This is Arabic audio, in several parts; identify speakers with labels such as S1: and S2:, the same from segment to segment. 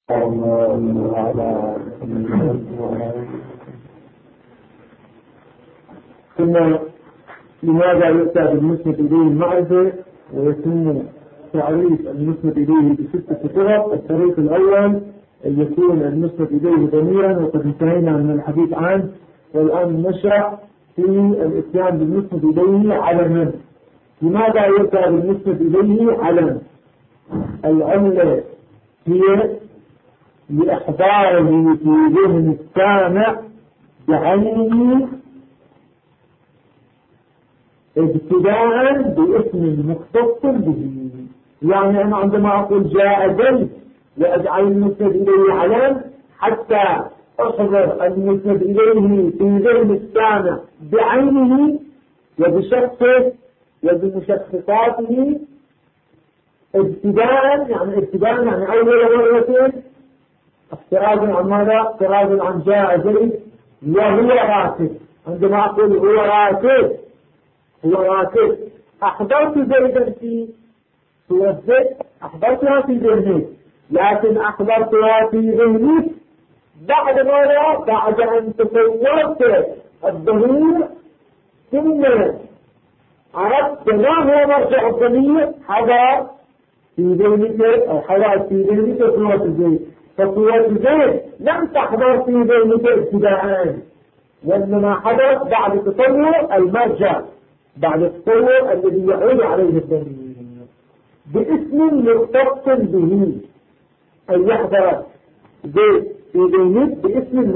S1: ثم لماذا يؤتى بالمسند إليه المعرفة ويتم تعريف المسند إليه بستة طرق؟ الطريق الأول أن يكون المسند إليه ضميرا، وقد انتهينا من الحديث عنه، والآن نشرح في الإتيان بالمسند إليه علما. لماذا يؤتى بالمسند إليه علما؟ العلة هي لإحضاره في ذهن السامع بعينه ابتداء باسم مختص به. يعني أنا عندما أقول جاء زيد وأجعل المسند إليه علم حتى أحضر المسند إليه في ذهن السامع بعينه وبشخصه وبمشخصاته ابتداء. يعني أول مرة افتراض عن ماذا؟ افتراض عن جاء زيد وهو راكب. عندما أقول هو راكب أحضرت زيدا في صورة زيد، أحضرتها في ذهني، لكن أحضرتها في ذهني بعد ماذا؟ بعد أن تصورت الضمير ثم عرفت ما هو مرجع الضمير حضر في ذهنك أو حضر في ذهنك صورة زيد. فصورة زيد لم تحضر في ذهنك ابتداء، وإنما حدث بعد تصور المرجع، بعد التصور الذي يعود عليه الضمير باسم مختص به. أن يحضر زيد في ذهنك باسم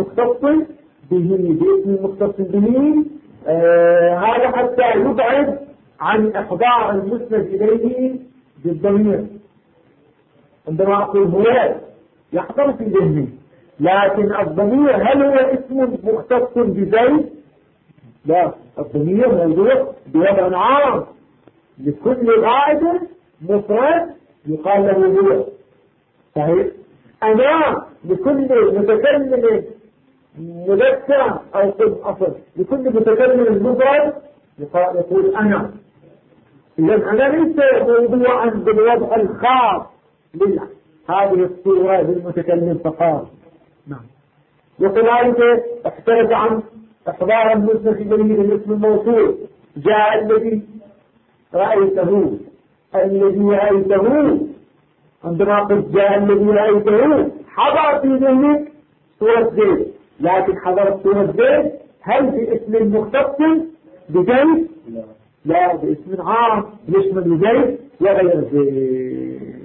S1: مختص به، هذا حتى يبعد عن إحضار المسند إليه بالضمير. عندما أقول هو يحضر في ذهني، لكن الضمير هل هو اسم مختص بزيد؟ لا، الضمير موضوع بوضع عام لكل غائب مفرد يقال له هو. صحيح؟ أنا لكل متكلم مذكر أو قد أصل لكل متكلم مفرد يقول أنا. إذا أنا ليس موضوعا بالوضع الخاص هذه الصورة للمتكلم فقط. نعم. وكذلك احترز عن إحضار المسند إليه بالاسم الموصول. جاء الذي رأيته. عندما قلت جاء الذي رأيته حضر في ذهنك صورة زيد، لكن حضرت صورة زيد هل باسم مختص بزيد؟ لا، باسم عام يشمل زيد وغير زيد.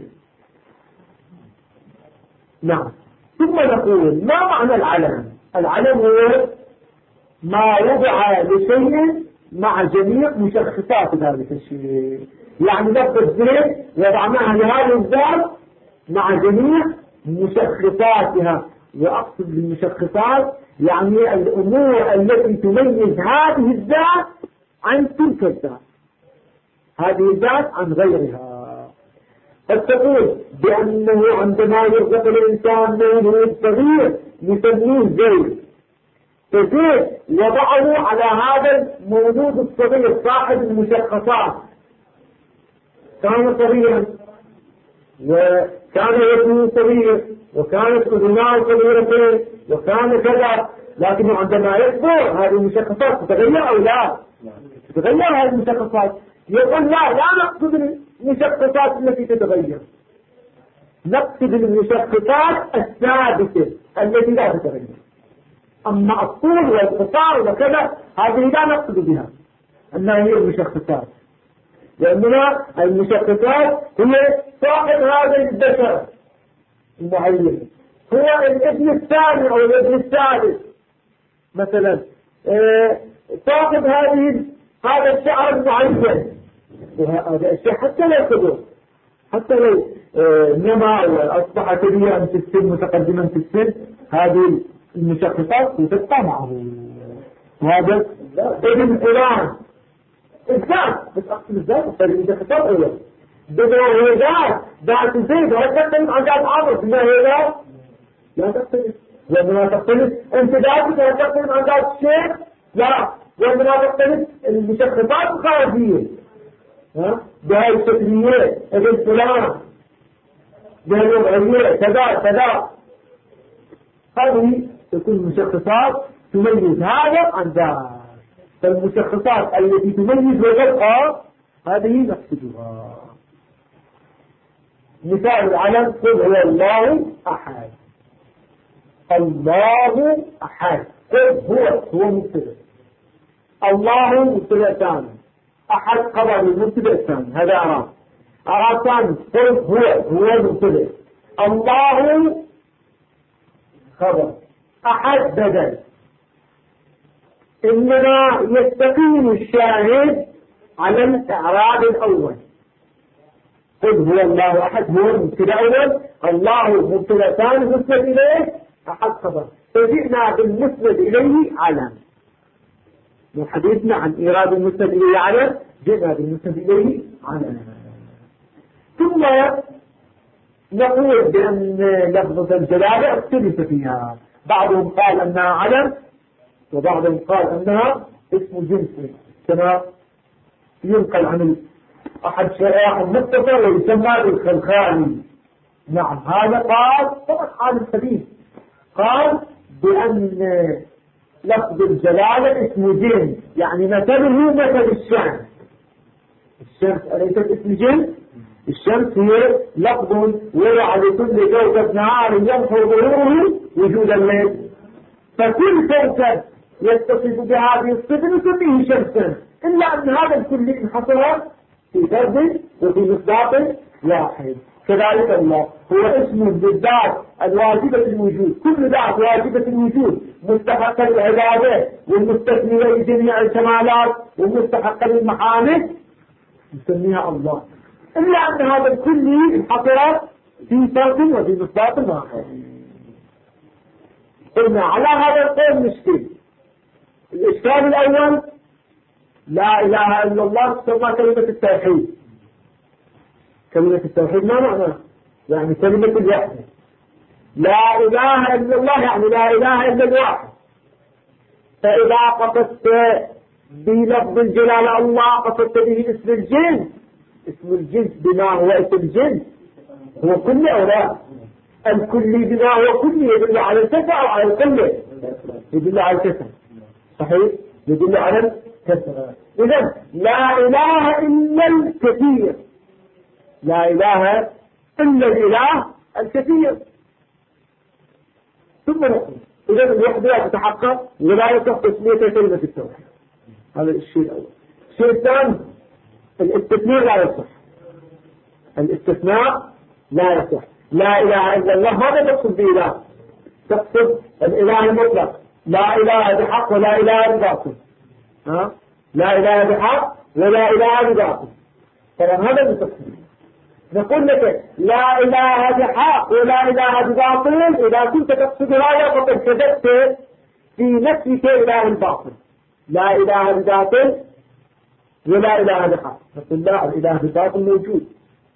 S1: نعم. ثم نقول ما معنى العلم؟ العلم هو ما وضع لشيء مع جميع مشخصات ذلك الشيء. يعني لفظ زيد وضعناها لهذه الذات مع جميع مشخصاتها. وأقصد بالمشخصات يعني الأمور التي تميز هذه الذات عن تلك الذات، هذه الذات عن غيرها. قد تقول بأنه عندما يرزق الإنسان مولود صغير يسميه زيد، فزيد وضعه على هذا المولود الصغير صاحب المشخصات. كان صغيرا وكان يده صغير وكانت أذناه صغيرتين وكان كذا، لكن عندما يكبر هذه المشخصات تتغير أو لا؟ تتغير هذه المشخصات. يقول لا نقصد المشخصات التي تتغير، نقصد المشخصات الثابتة التي لا تتغير. أما الطول والقصار وكذا هذه لا نقصد بها أنها هي المشخصات، لأننا المشخصات هي صاحب هذا البشر المعين، هو الابن الثاني أو الابن الثالث مثلا، صاحب هذا الشعر المعين، وهذا الشيء حتى لا يكبر، حتى لو نما وأصبح كبيرا في السن متقدما في السن، هذه المشخصات تبقى معه. وهذا ابن فلان الذات، بس أقصد الذات المشخصات أولا بدون ذات زيد هل تختلف عن ذات عمر؟ بما هي لا تختلف. وعندما تختلف انت ذاتك هل تختلف عن ذات الشيء؟ لا. وعندما تختلف المشخصات الخارجية بهاي الشكلية ابن فلان بهاي الوضعية كذا هذه تكون مشخصات تميز هذا عن ذاك. فالمشخصات التي تميز وتبقى هذه نقصدها. مثال العلم قل هو الله أحد. الله أحد. قل هو مبتدأ. الله مبتدأ ثاني. أحد خبر المبتدأ الثاني. هذا أعراب ثاني. قل هو مبتدأ. الله خبر. أحد بدل. إنما يستقيم الشاهد على الإعراب الأول. قل هو الله أحد هو مبتدأ أول. الله مبتدأ ثاني مسند إليه أحد خبر. فجئنا بالمسند إليه علم. وحديثنا عن إيراد المسند إليه علم جئنا بالمسند إليه علم. ثم نقول بأن لفظة الجلالة اختلف فيها. بعضهم قال أنها علم وبعضهم قال أنها اسم جنس كما ينقل عن أحد شرائح المختصر ويسمى بالخلخالي. نعم هذا قال طبعا حال السبيل قال بأن لفظ الجلالة اسم جنس يعني مثله مثل الشمس. الشمس أليست اسم جنس؟ الشمس هي لفظ وضع لكل كوكب نهار يمحو ظهوره وجود الليل. فكل كوكب يتصف بهذه الصفة نسميه شمسا إلا أن هذا الكل انحصر في فرد وفي مصداق واحد. كذلك الله هو اسم بالذات الواجبة الوجود. كل ذات واجبة الوجود مستحقا للعبادة والمستثنية لجميع الكمالات ومستحقا للمحامد نسميها الله. إلا أن هذا الكل انحصر في فرد وفي مصداق واحد. قلنا على هذا القول نشكل. الإشكال الأول لا إله إلا الله تسمى كلمة التوحيد. كلمة التوحيد ما معنى؟ يعني كلمة الوحدة. لا إله إلا الله يعني لا إله إلا الواحد. فإذا قصدت بلفظ الجلالة الله قصدت به اسم الجنس. اسم الجنس بما هو اسم الجنس هو كل أو لا؟ الكل بما هو كل يدل على الكسر أو على الكل؟ يدل على الكسر. صحيح؟ يدل على الكسر. إذن لا إله إلا الكثير. لا إله إلا الإله الكثير. ثم نقول إذن الوحدة لا تتحقق ولا يصح تسمية كلمة التوحيد. هذا الشيء الأول. الشيء الثاني الاستثناء لا يصح. الاستثناء لا يصح. لا إله إلا الله ماذا تقصد بإله؟ تقصد الإله المطلق. لا إله بحق ولا إله بباطل. لا إله بحق ولا إله بباطل. طبعا هذا التقصد. نقول لك لا إله بحق ولا إله بباطل إذا كنت تقصد هذا فقد كذبت في نفسك إله الباطل. لا إله بباطل ولا إله بحق. نقول لا الإله بباطل موجود.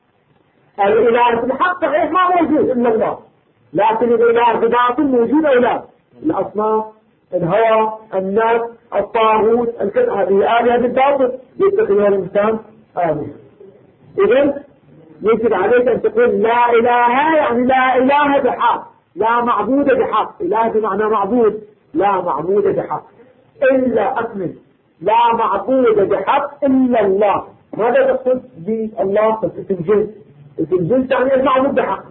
S1: الإله بالحق صحيح ما موجود إلا الله. لكن الإله بباطل موجود أو لا؟ الأصنام الهوى الناس الطاغوت هذه آلهة بالباطل يتخذها الإنسان آلهة. إذن يجب عليك أن تقول لا إله يعني لا إله بحق لا معبود بحق. إله بمعنى معبود لا معبود بحق إلا أكمل لا معبود بحق إلا الله. ماذا تقصد بالله؟ اسم جنس. اسم جنس يعني المعبود بحق.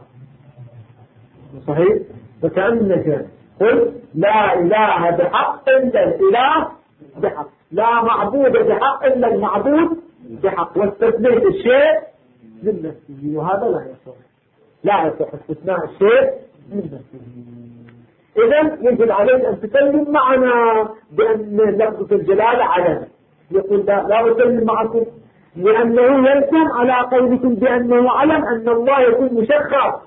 S1: صحيح؟ فكأنك قل لا إله بحق إلا الإله بحق لا معبود بحق إلا المعبود بحق واستثنيت الشيء من نفسه وهذا لا يصح. لا يصح استثناء الشيء من نفسه. إذن يجب عليك أن تسلم معنا بأن لفظة الجلالة علم. يقول لا أسلم معكم لأنه يلزم على قولكم بأنه علم أن الله يكون مشخص.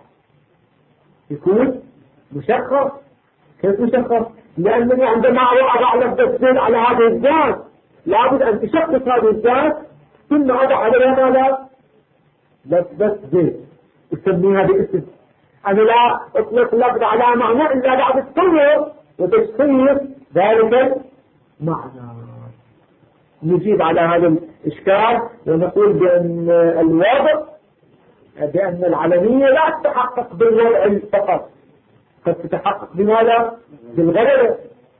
S1: يكون مشخص. كيف مشخص؟ لأنني عندما أضع لفظة الزين على هذه الذات لابد أن تشخص هذه الذات ثم أضع عليها ماذا؟ لفظة زين أسميها باسم. أنا لا أطلق لفظ على معنى إلا بعد التصور وتشخيص ذلك المعنى. نجيب على هذا الإشكال ونقول بأن الوضع بأن العلمية لا تتحقق بالوضع فقط قد تتحقق بماذا؟ بالغلبة.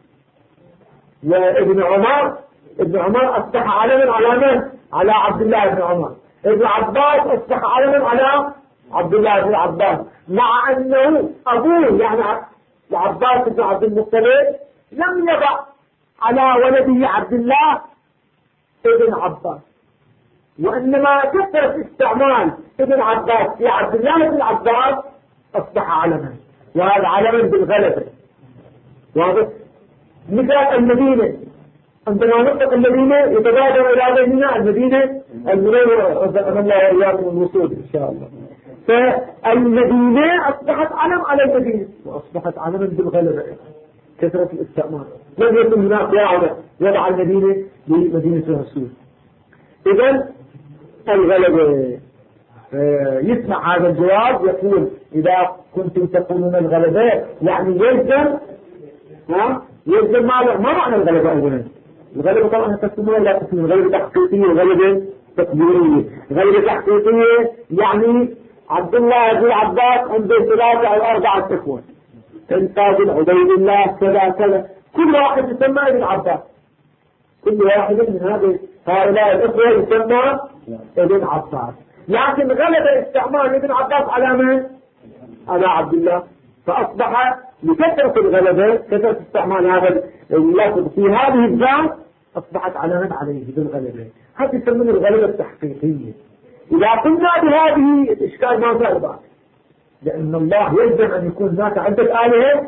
S1: وابن عمر أصبح علما على من؟ على عبد الله بن عمر. ابن عباس أصبح علما على عبد الله بن عباس، مع أنه أبوه يعني عباس بن عبد المطلب لم يضع على ولده عبد الله ابن عباس، وإنما كثرة استعمال ابن عباس في عبد الله بن عباس أصبح علما، وهذا علما بالغلبة. واضح؟ مثال المدينة، عندما نطلق المدينة يتبادر إلى ذهننا المدينة المنورة، رزقنا الله وإياكم الوصول إن شاء الله. فالمدينة أصبحت علم على المدينة، وأصبحت علما بالغلبة، كثرة الاستعمال. لم يكن هناك واحدة وضع المدينة لمدينة الرسول. إذن الغلبة. يسمع هذا الجواب يقول إذا كنتم تقولون الغلبة يعني يلزم يلزم ما معنى الغلبة أولا؟ الغلبة طبعا تسمونها لا تسمون غلبة تحقيقية وغلبة تقديرية. غلبة تحقيقية يعني عبد الله بن عباس عنده 3 أو 4 إخوة، كالفاضل عبيد الله كذا كذا، كل واحد يسمى ابن عباس، كل واحد من هؤلاء الإخوة يسمى ابن عباس. لكن غلب استعمال ابن عباس على من؟ على عبد الله، فأصبح لكثرة الغلبة، كثرة استعمال هذا اللفظ في هذه الذات أصبحت علامة عليه بالغلبة. هذه يسمون الغلبة التحقيقية. إذا قلنا بهذه الإشكال ما زال بعد، لأن الله يلزم أن يكون هناك عدة آلهة،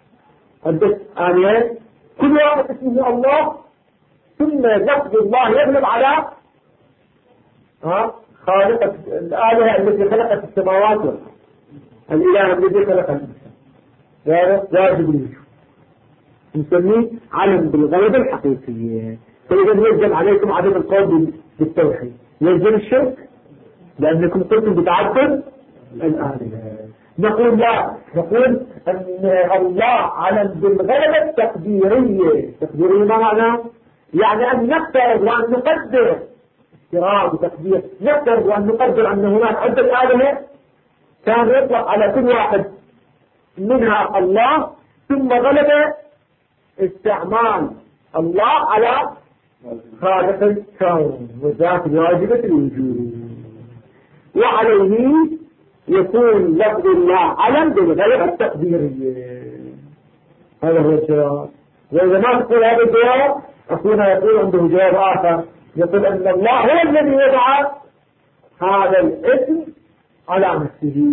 S1: كل واحد اسمه الله، ثم لفظ الله يغلب على خالق الآلهة التي خلقت السماوات والأرض، الإله الذي خلق الإنسان، هذا واجب الوجود، نسميه علم بالغلبة الحقيقية. فإذا يلزم عليكم عدم القول بالتوحيد، يلزم الشرك لأنكم قلتم بتعدد الآلهة. نقول لا، نقول أن الله علم بالغلبة التقديرية. تقديرية ما معنى؟ يعني أن نفترض وأن نقدر افتراض وتقدير، نفترض وأن نقدر أن هناك عدة آلهة كان يطلق على كل واحد منها الله، ثم غلب استعمال الله على خالق الكون وذات واجبة الوجود، وعليه يكون لفظ الله علم بالغلبة التقديرية. هذا هو الجواب. وإذا ما تقول هذا الجواب أخونا يقول عنده جواب آخر، يقول أن الله هو الذي وضع هذا الاسم على نفسه.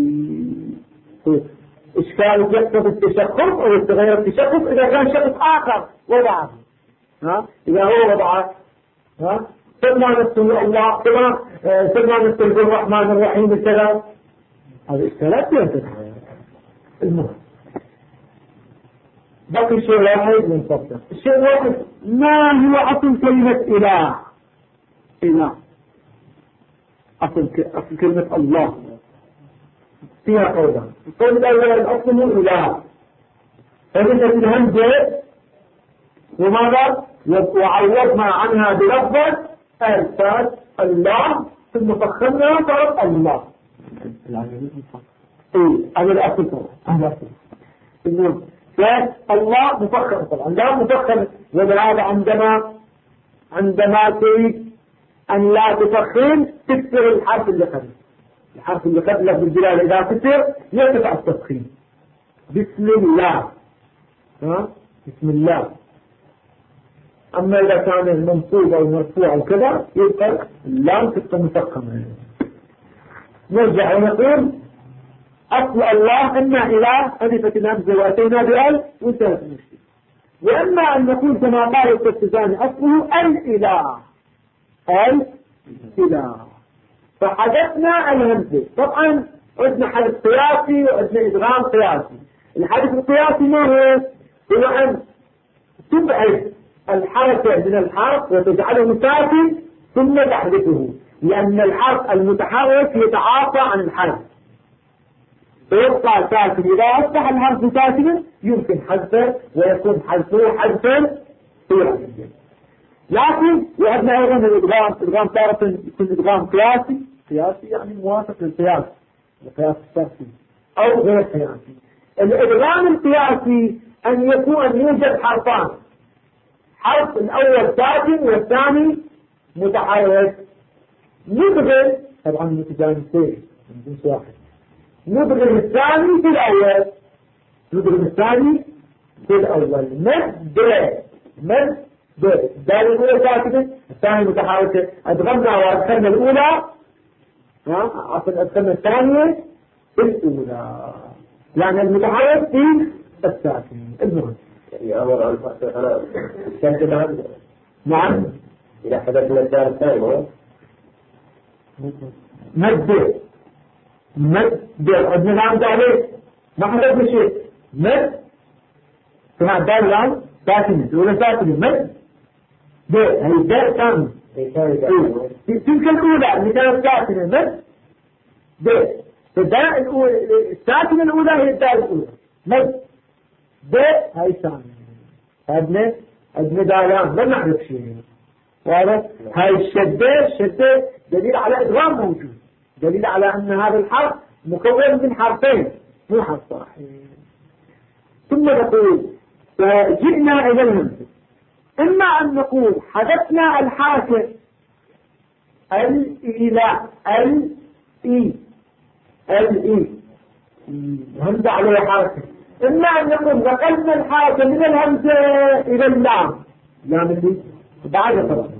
S1: إشكال يقتضي التشخص أو يتغير التشخص إذا كان شخص آخر وضعه. إذا هو وضعه سمى نفسه الله، سمى نفسه الرحمن الرحيم الكلام، هذا إشكالات ينتهي. المهم بقي شيء واحد من فضله. الشيء الواحد ما هو أصل كلمة إله؟ إله أصل كلمة الله فيها قولان. القول الأول الأصل إله، فإذا الهمزة وماذا؟ وعوضنا عنها بلفظ الفات الله، ثم فخمنا صارت الله. هذا الأصل طبعا. المهم الله مفخم طبعا، لا مفخم، ولهذا عندما تريد أن لا تفخم تكسر الحرف اللي قبل. الحرف اللي قبله بالجلال إذا كسر يرتفع التفخيم. بسم الله، بسم الله. أما إذا كان منصوب أو مرفوع أو كذا يبقى اللام تبقى مفخمة. نرجع ونقول أصل الله إما إله ألفت الهمزة وأتينا بأل وانتهت المشكلة، وإما أن نقول كما قال التفتزاني أصله الإله، الإله، فحدثنا الهمزة. طبعا عندنا حدث قياسي وعندنا إدغام قياسي. الحدث القياسي ما هو أن تبعد الحركة من الحرف وتجعله ساكن ثم تحذفه، لأن الحرف المتحرك يتعاطى عن الحرف فيبقى ساكن. إذا أصبح الحرف ساكنا يمكن حذفه ويكون حذفه حذفا قياسيا. لكن وعندنا أيضا الإدغام تارة يكون إدغام قياسي يعني موافق للقياس، القياس الساكن أو غير قياسي. الإدغام القياسي أن يوجد حرفان، حرف الأول ساكن والثاني متحرك. ندغم طبعا متجانسين من جنس واحد، ندغم الثاني في الأول، ندغم الثاني في الأول. مد الدال الأولى ساكنة الثاني متحركة، أدغمنا وأدخلنا الأولى عفوا أدخلنا الثانية في الأولى، يعني المتحرك في الساكن. المهم
S2: يعني أمر أن
S1: نعم
S2: إذا حدثنا الدار الثاني
S1: مد عندنا نعم عليه ما حدثنا شيء. مد سمع الدار الآن ساكنة الأولى ساكنة، مد هي الدار الثانية تلك الأولى اللي كانت ساكنة مد الدار الساكنة الأولى هي الدار الأولى، مد هاي الثانية. أدنى دالان ما نعرف شيء واضح. هاي الشدة دليل على إدغام موجود، دليل على أن هذا الحرف مكون من حرفين مو حرف واحد. ثم نقول فجئنا إلى الهمزة، إما أن نقول حدثنا الحركة الإيلاء الهمزة عليها حركة، إما أن نقول نقلنا الحركة من الهمزة إلى اللام، لام اللي بعد طبعا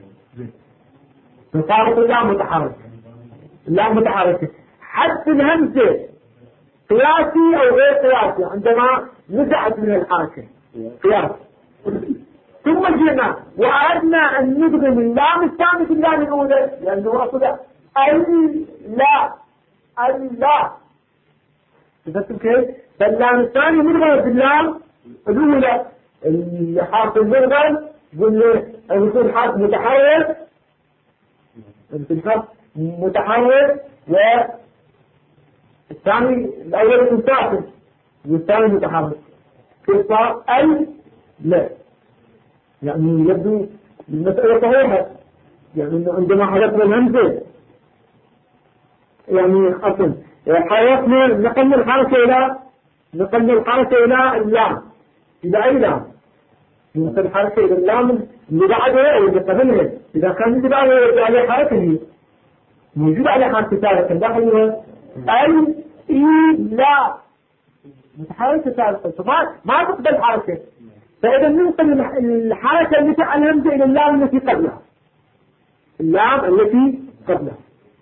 S1: فصارت اللام متحركة، اللام متحركة. حذف الهمزة قياسي أو غير قياسي عندما نزعت من الحركة قياس. ثم جئنا وأردنا أن ندغم اللام الثانية في اللام الأولى، لأنه أصلا لا تفهم كيف؟ فاللام الثاني مدغم في اللام الأولى. الحرف المدغم قلنا يكون حرف متحرك، والثاني الأول يكون ساكن والثاني متحرك. كيف صار؟ لا يعني يبدو المسألة صحيحة، يعني عندما حدثنا الهمزة يعني أصلا حركنا نقلنا الحركة إلى اللام، إلى أي لام؟ يمكن الحركة إلى اللام اللي بعدها أو اللي قبلها. إذا كان اللي بعدها عليه حركة هي موجود عليه حركة ثالثة داخلها لا متحركة ثالثة، فما تقبل حركة. فإذا ننقل الحركة التي على الهمزة إلى اللام التي قبلها، اللام التي قبلها.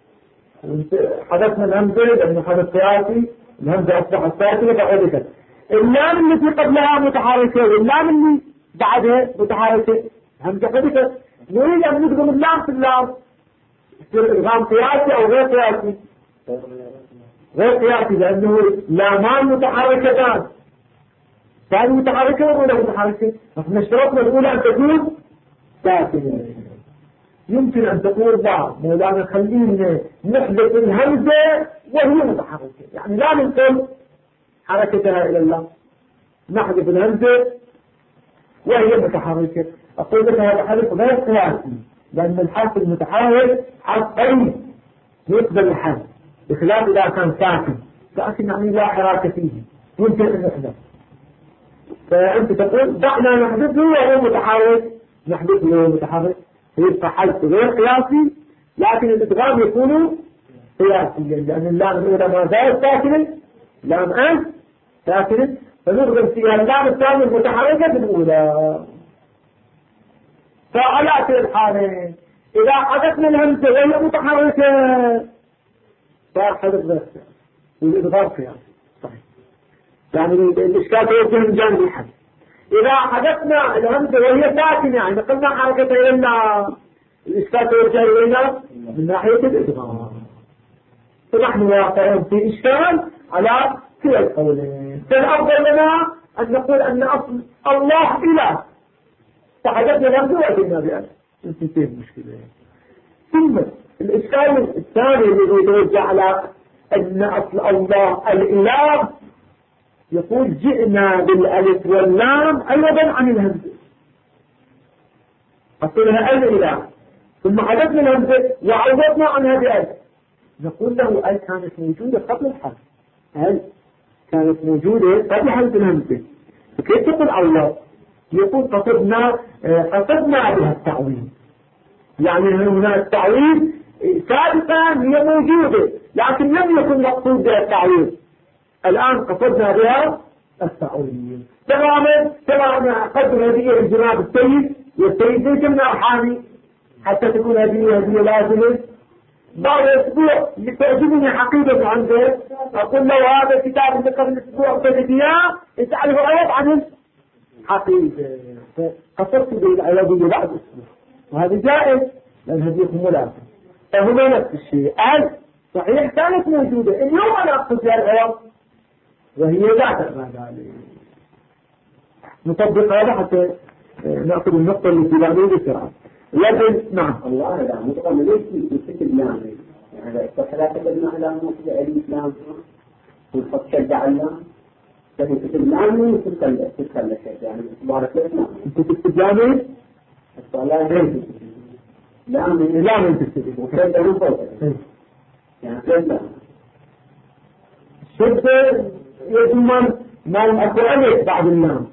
S1: حدثنا الهمزة لأنه حدث قياسي، الهمزة أصبحت ساكنة فحدثت. اللام التي قبلها متحركة واللام اللي بعدها متحركة، همزة حدثت. نريد أن ندغم اللام في اللام، يصير إدغام قياسي أو غير قياسي؟ غير قياسي، لأنه لامان متحركتان، ثاني متحركة والأولى متحركة. نحن اشترطنا الأولى أن تكون ساكنة. يمكن أن تقول لا مولانا خلينا نحدث الهمزة وهي متحركة، يعني لا ننقل حركتها إلى الله، نحدث الهمزة وهي متحركة. أقول لك هذا حرف غير قياسي، لأن الحرف المتحرك حرف قريب يقبل الحرف، بخلاف إذا كان ساكن يعني لا حركة فيه يمكن أن نحدث. فأنت تقول دعنا نحدثه وهو متحرك، نحدثه وهو متحرك، يبقى حرف غير قياسي، لكن الإدغام يكون قياسيا، لأن اللام الأولى ما زالت ساكنة، لام ساكنة، فنضغم فيها اللام الثانية المتحركة بالأولى. فعلى في الحالين إذا حدثنا الهمزة وهي متحركة صار حدث غير قياسي والإدغام قياسي صحيح، يعني الإشكال توجه من جانب الحد. إذا حدثنا الهمزة وهي ساكنة يعني نقلنا حركتها إلى اللام، الإشكال توجه إلينا من ناحية الإدغام. فنحن واقعين في إشكال على كلا القولين. فالأفضل لنا أن نقول أن أصل الله إله، فحدثنا الهمزة وأتينا بأن انتهي المشكلة. ثم الإشكال الثاني الذي يتوجه على أن أصل الله الإله، يقول جئنا بالألف واللام أيضا عن الهمزة، أصلها الإله، ثم حدثنا الهمزة وعوضنا عنها بألف. نقول له أل كانت موجودة قبل الحرف، أل كانت موجودة قبل حدث الهمزة، فكيف تقول الله؟ يقول قصدنا بها التعويض، يعني هنا التعويض سابقا هي موجودة لكن لم يكن مقصود بها التعويض، الآن قصدنا بها التعويض. تماما قدم هدية لجناب السيد، والسيد ليس من أرحامي حتى تكون هدية لازمة. بعد أسبوع تعجبني حقيقة عنده، أقول له هذا الكتاب اللي قبل أسبوع أعطيتك إياه أنت تعرف عوض عن الحقيقة، فقصدت به العوضية بعد أسبوع، وهذا جائز لأن هدية ملازمة. فهنا نفس الشيء صحيح كانت موجودة، اليوم أنا أقصد بها العوض وهي لا تأمى ذلك. نطبق هذا حتى نأخذ النقطة التي بعده بسرعة. لكن نعم
S2: الله لا مطلق ليش يكتب نعم يعني لا تكتب نعم مطلق الإسلام والفضل شجع الله لكن تكتب نعم تتكلم يعني بارك الله
S1: أنت تكتب نعم
S2: الصلاة غير لا من تكتب وكذا من فوق يعني كذا
S1: الشبه يضمن ما أكو ألف بعد النام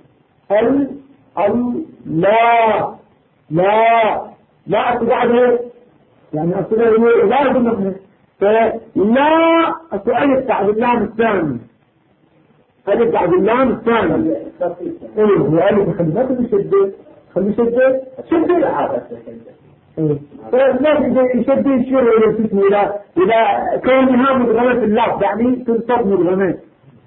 S1: لا أكو بعده يعني أكو لا يضمن فلا أكو ألف بعد اللام الثاني، ألف بعد اللام الثاني إيه هو ألف خلي ما خلي شدة العادة فالناس يشدد الشيء إلى اسمه إلى كونها مدغمة اللفظ يعني تنصب مدغمة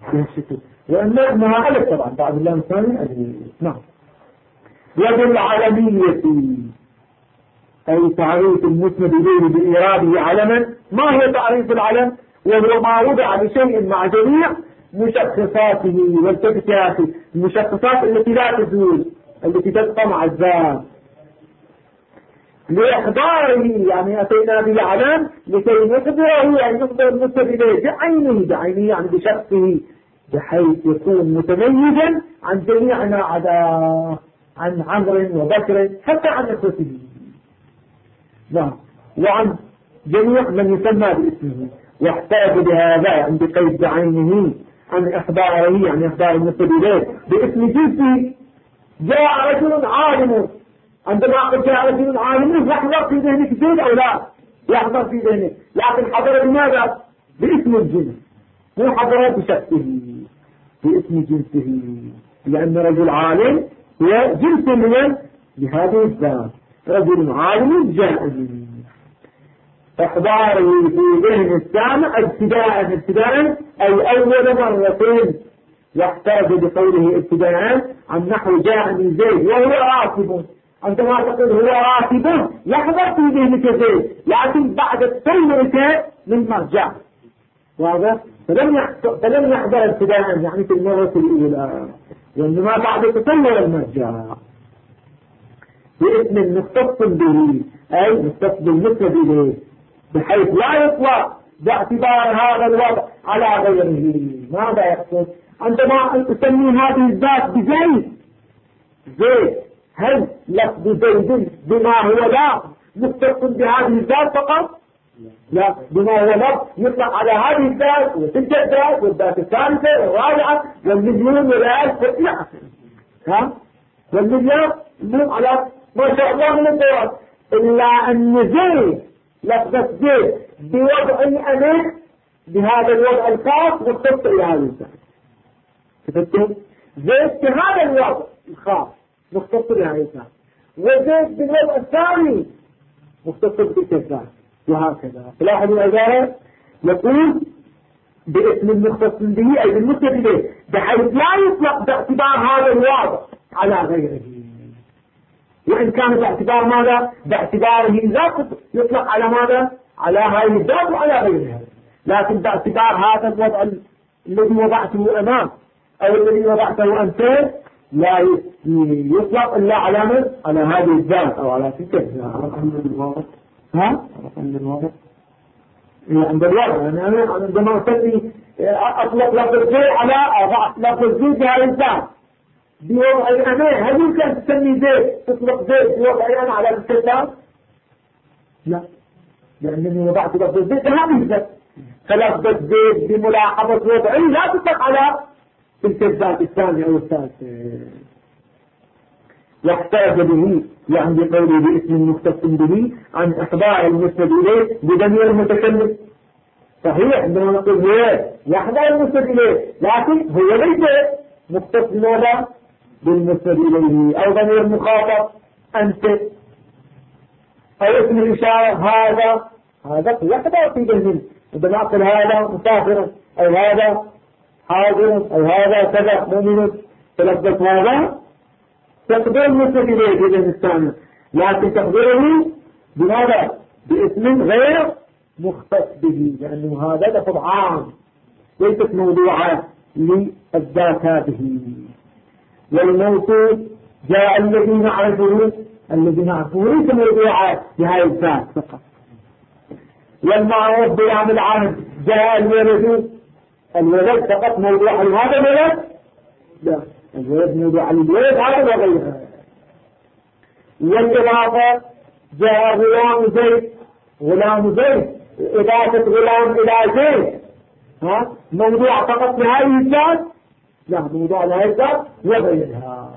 S1: وأنها ألف طبعا بعد اللام الثاني نعم. يد العلمية أي تعريف المسند إليه بإراده علما. ما هي تعريف العلم؟ وهو ما وضع بشيء مع جميع مشخصاته والتفتاته، المشخصات التي لا تزول التي تبقى مع الذات لإحضاره، يعني أتينا بالعلم لكي نخبره يعني نخبر المسند إليه بعينه يعني بشخصه بحيث يكون متميزا عن جميع ما عداه، عن عمر وبكر حتى عن إخوته نعم وعن جميع من يسمى باسمه. واحتاج بهذا عند قيد بعينه عن إحضاره يعني إحضار المسند إليه باسم جنسه. جاء رجل عالم، عندما قلت جاء رجل عالم يحضر في ذهنك زيد أو لا يحضر في ذهنك، لكن حضر بماذا؟ باسم الجنس، مو حضر بشخصه باسم جنسه، لأن رجل عالم هو جنس من بهذه الذات، رجل عالم جائز. إحضاره في ذهن السامع ابتداء أي أول مرتين، يحتاج بقوله ابتداء عن نحو جاء من زيد وهو راكب. عندما تقول هو راكب يحضر في ذهنك زيد، لكن بعد التمرة من مرجع واضح، فلم يحضر ابتداء يعني في المرة الأولى، وإنما بعد تطور المرجع باسم مختص به أي مختص بالمسند إليه بحيث لا يطلق باعتبار هذا الوضع على غيره. ماذا يقصد؟ عندما تسمي هذه الذات بزيد هل لفظ زيد بما هو لا مختص بهذه الذات فقط؟ لا، بما هو لفظ يطلق على هذه الذات وتلك الذات والذات الثالثة والرابعة والمليون والألف والإلى ها والمليار مو على ما شاء الله من الدوات، إلا أن زيد لفظة زيد بوضع أنا بهذا الوضع الخاص مختص إلى هذه الذات. تفتهم؟ زيد بهذا الوضع الخاص مختص إلى هذه الذات، وزيد بالوضع الثاني مختص بتلك الذات، وهكذا. تلاحظوا العبارة يقول باسم المختص به أي بالمسند إليه بحيث لا يطلق باعتبار هذا الوضع على غيره، وإن كان باعتبار ماذا؟ باعتباره لا يطلق على ماذا؟ على هذه الذات وعلى غيرها، لكن باعتبار هذا الوضع الذي وضعته أمام أو الذي وضعته أنت لا يطلق إلا على هذه الذات أو على تلك الذات. ها؟ عند الوضع يعني أنا عندما أسمي أطلق لفظ الزيت على لفظ الزيت بهذه الذات بوضعي أنا، هل يمكن تسمي زيت تطلق زيت بوضعي أنا على الذات؟ لا، لأنني وضعت لفظ الزيت بهذه الذات، فلفظة زيد بملاحظة وضعي لا تطلق على تلك الذات الثانية أو الثالثة. واحتاج به يعني بقوله باسم مختص به عن إحضار المسند إليه بضمير المتكلم. صحيح عندما نقول هو يحضر المسند إليه، لكن هو ليس مختص بماذا؟ بالمسند إليه أو ضمير مخاطب أنت أو اسم الإشارة هذا يحضر في ذهنه. عندما أقول هذا مسافر أو هذا حاضر أو هذا كذا مؤمن فلفظة هذا تقدر المسند إليه في ذهن الثاني، لكن تقدره بماذا؟ باسم غير مختص به، لأنه هذا لفظ عام ليست موضوعة للذات هذه. والموصول جاء الذين عرفوه ليس موضوعة لهذه الذات فقط. والمعروف بلام العهد جاء الولد فقط موضوع لهذا الولد؟ لا، الولد موضوع للولد هذا وغيرها. والإضافة جاء غلام زيد إضافة غلام إلى زيد موضوع فقط لهذه الذات؟ لا، موضوع لهذه الذات وغيرها.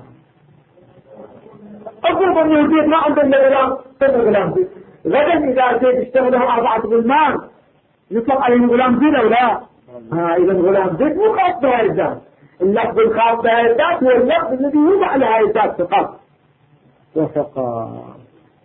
S1: أفرض أن الزيد ما عندنا غلام غلام زيد، غدا إذا زيد اشتغله 4 غلمان يطلق عليه غلام زيد أو لا؟ إذا غلام زيد مو خاص بهذه الذات. اللفظ الخاص بهذه الذات هو اللفظ الذي يوضع لهذه الذات فقط وفقط.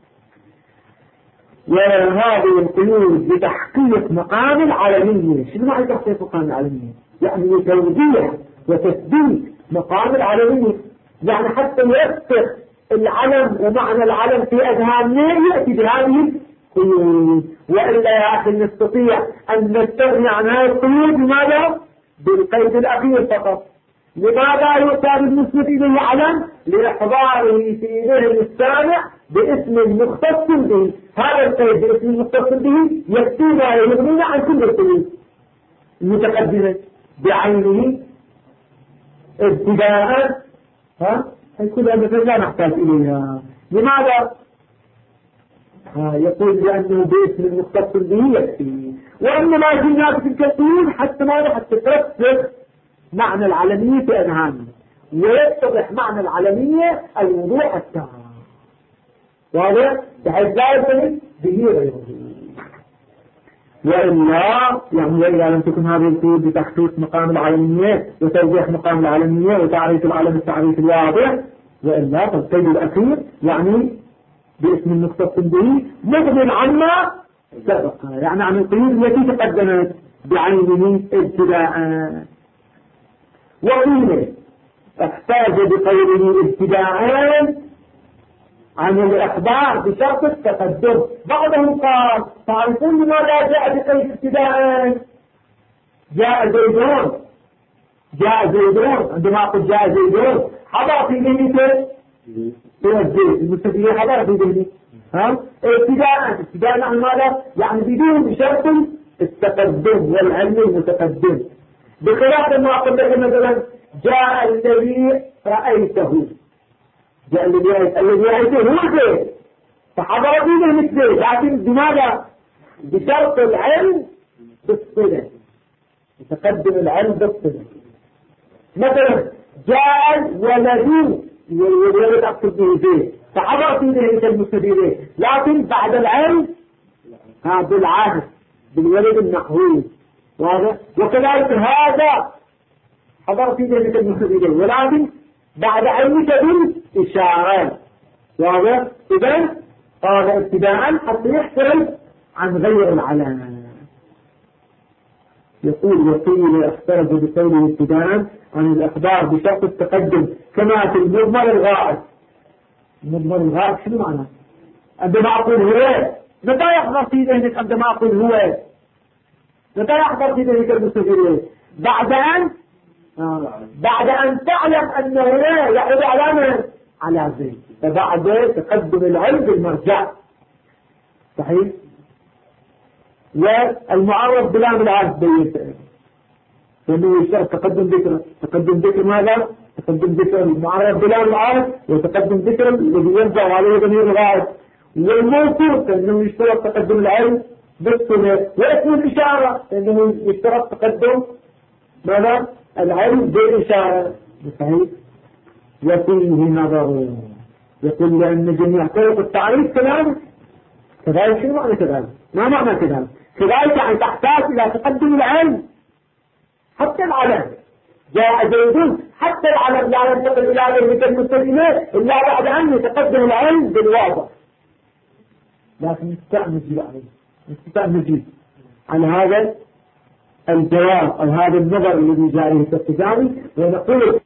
S1: وهذه القيود بتحقيق مقام العالمية. شنو معنى تحقيق مقام العالمية؟ يعني توضيح وتثبيت مقام العالمية، يعني حتى يرسخ العلم ومعنى العلم في أذهاننا يأتي بهذه القيود. وإلا يا أخي نستطيع أن نستغني عن هذه القيود بماذا؟ بالقيد الأخير فقط. لماذا يؤتى بالنسبة إليه علم؟ لإحضاره في ذهن السامع باسم مختص به. هذا القيد باسم مختص به يكفينا ويغنينا عن كل القيود المتقدمة بعينه ابتداء. كلها مثلا لا نحتاج إليها. لماذا؟ يقول لأنه باسم مختص به يكفي. وإنما جئنا بتلك القيود حتى ترسخ معنى العالمية في أذهاننا ويتضح معنى العالمية الوضوح التام. واضح؟ بحيث لا يلتمس به غيره. وإلا لم تكن هذه القيود بتخصيص مقام العالمية وتوضيح مقام العالمية وتعريف العالم التعريف الواضح، وإلا فالقيد الأخير يعني باسم مختص به مغنٍ عما سبق، يعني عن القيود التي تقدمت بعينه ابتداء. وقيل احتاج بقوله ابتداء عن الإخبار بشرط التقدم. بعضهم قال تعرفون لماذا جاء بقيد ابتداء؟ جاء زيدون عندما قلت جاء زيدون حضر في ذهنك الزيد المستفيد حضر في ذهنك ابتداء عن ماذا؟ يعني بدون شرط التقدم والعلم المتقدم، بخلاف ما قلت لك مثلا جاء الذي رأيته، جاء الذي رأيته هو زيد فحضر في ذهنك زيد، لكن بماذا؟ بشرط العلم بالصلة، يتقدم العلم بالصلة. مثلا جاء الولد والولد أقصد به زيد فحضر في ذهنك المستفيد، لكن بعد العلم بالعهد بالولد النحوي. واضح؟ وكذلك هذا حضر في ذهنك المستفيد ولكن بعد علمك بالإشارة. واضح؟ إذن هذا ابتداء حتى يحترم عن غير العلم. يقول وقيل احترز بقوله ابتداء عن الإخبار بشرط التقدم كما في المضمر الغائب. المضمر الغائب شنو معناه؟ عندما أقول هو متى يحضر في ذهنك؟ عندما أقول هو متى يحضر في ذهنك المستفيد؟ بعد أن تعلم أنه لا يعود علامة على زيد، فبعد تقدم العلم بالمرجع. صحيح؟ والمعرف بلام العهد بيته لأنه يشترط تقدم ذكر ماذا؟ تقدم ذكر المعرف بلام العهد وتقدم ذكر الذي يرجع عليه ضمير الغائب. والموصول لأنه يشترط تقدم العلم بالصلة واسم الإشارة لأنه يشترط تقدم ماذا؟ العلم بالإشارة. صحيح. وفيه نظر يقول لأن جميع طرق التعريف كذلك. كذلك شنو معنى كذلك؟ ما معنى كذلك؟ كذلك يعني تحتاج إلى تقدم العلم حتى العلم. جاء زيد حتى العلم لا ينتقل إلى ذلك المستثنى إلا بعد أن يتقدم العلم بالواضح. لكن نستأنس على هذا الجواب أو هذا النظر الذي جاء به التقدامي ونقول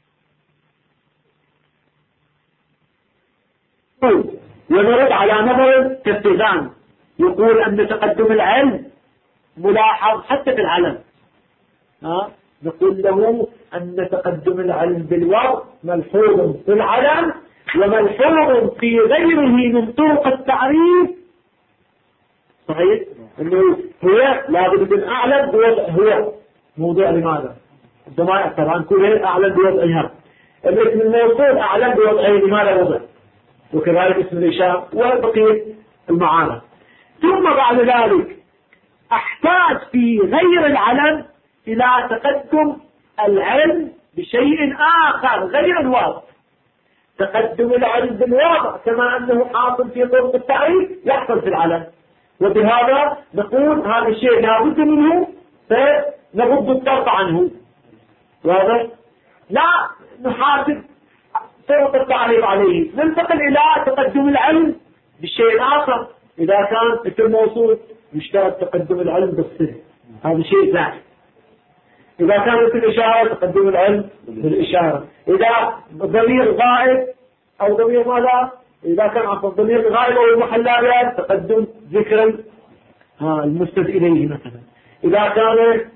S1: ونرد على نظر التقدام يقول أن تقدم العلم ملاحظ حتى في العلم. نقول له أن تقدم العلم بالوضع ملحوظ في العلم وملحوظ في غيره من طرق التعريف. صحيح؟ أنه هو لابد من أعلم بوضع هو موضوع لماذا؟ الضمائر طبعا كلها أعلم بوضعها. الاسم الموصول أعلم بوضعه لماذا وضع، وكذلك اسم الإشارة وبقية المعاني. ثم بعد ذلك أحتاج في غير العلم إلى تقدم العلم بشيء آخر غير الواضح. تقدم العلم بالواضح كما أنه حاصل في طرق التعريف يحصل في العلم، وبهذا نقول هذا الشيء لابد منه فنغض الطرف عنه. واضح؟ لا نحاسب طرق التعريف عليه، ننتقل إلى تقدم العلم بالشيء الآخر. إذا كان اسم موصول يشترط تقدم العلم بالصلة، هذا شيء زائد. إذا كان اسم الإشارة تقدم العلم بالإشارة. إذا ضمير غائب أو ضمير ماذا؟ إذا كان عفوا ضمير غائب أو المحلات تقدم ذكر المسند إليه مثلا. إذا كان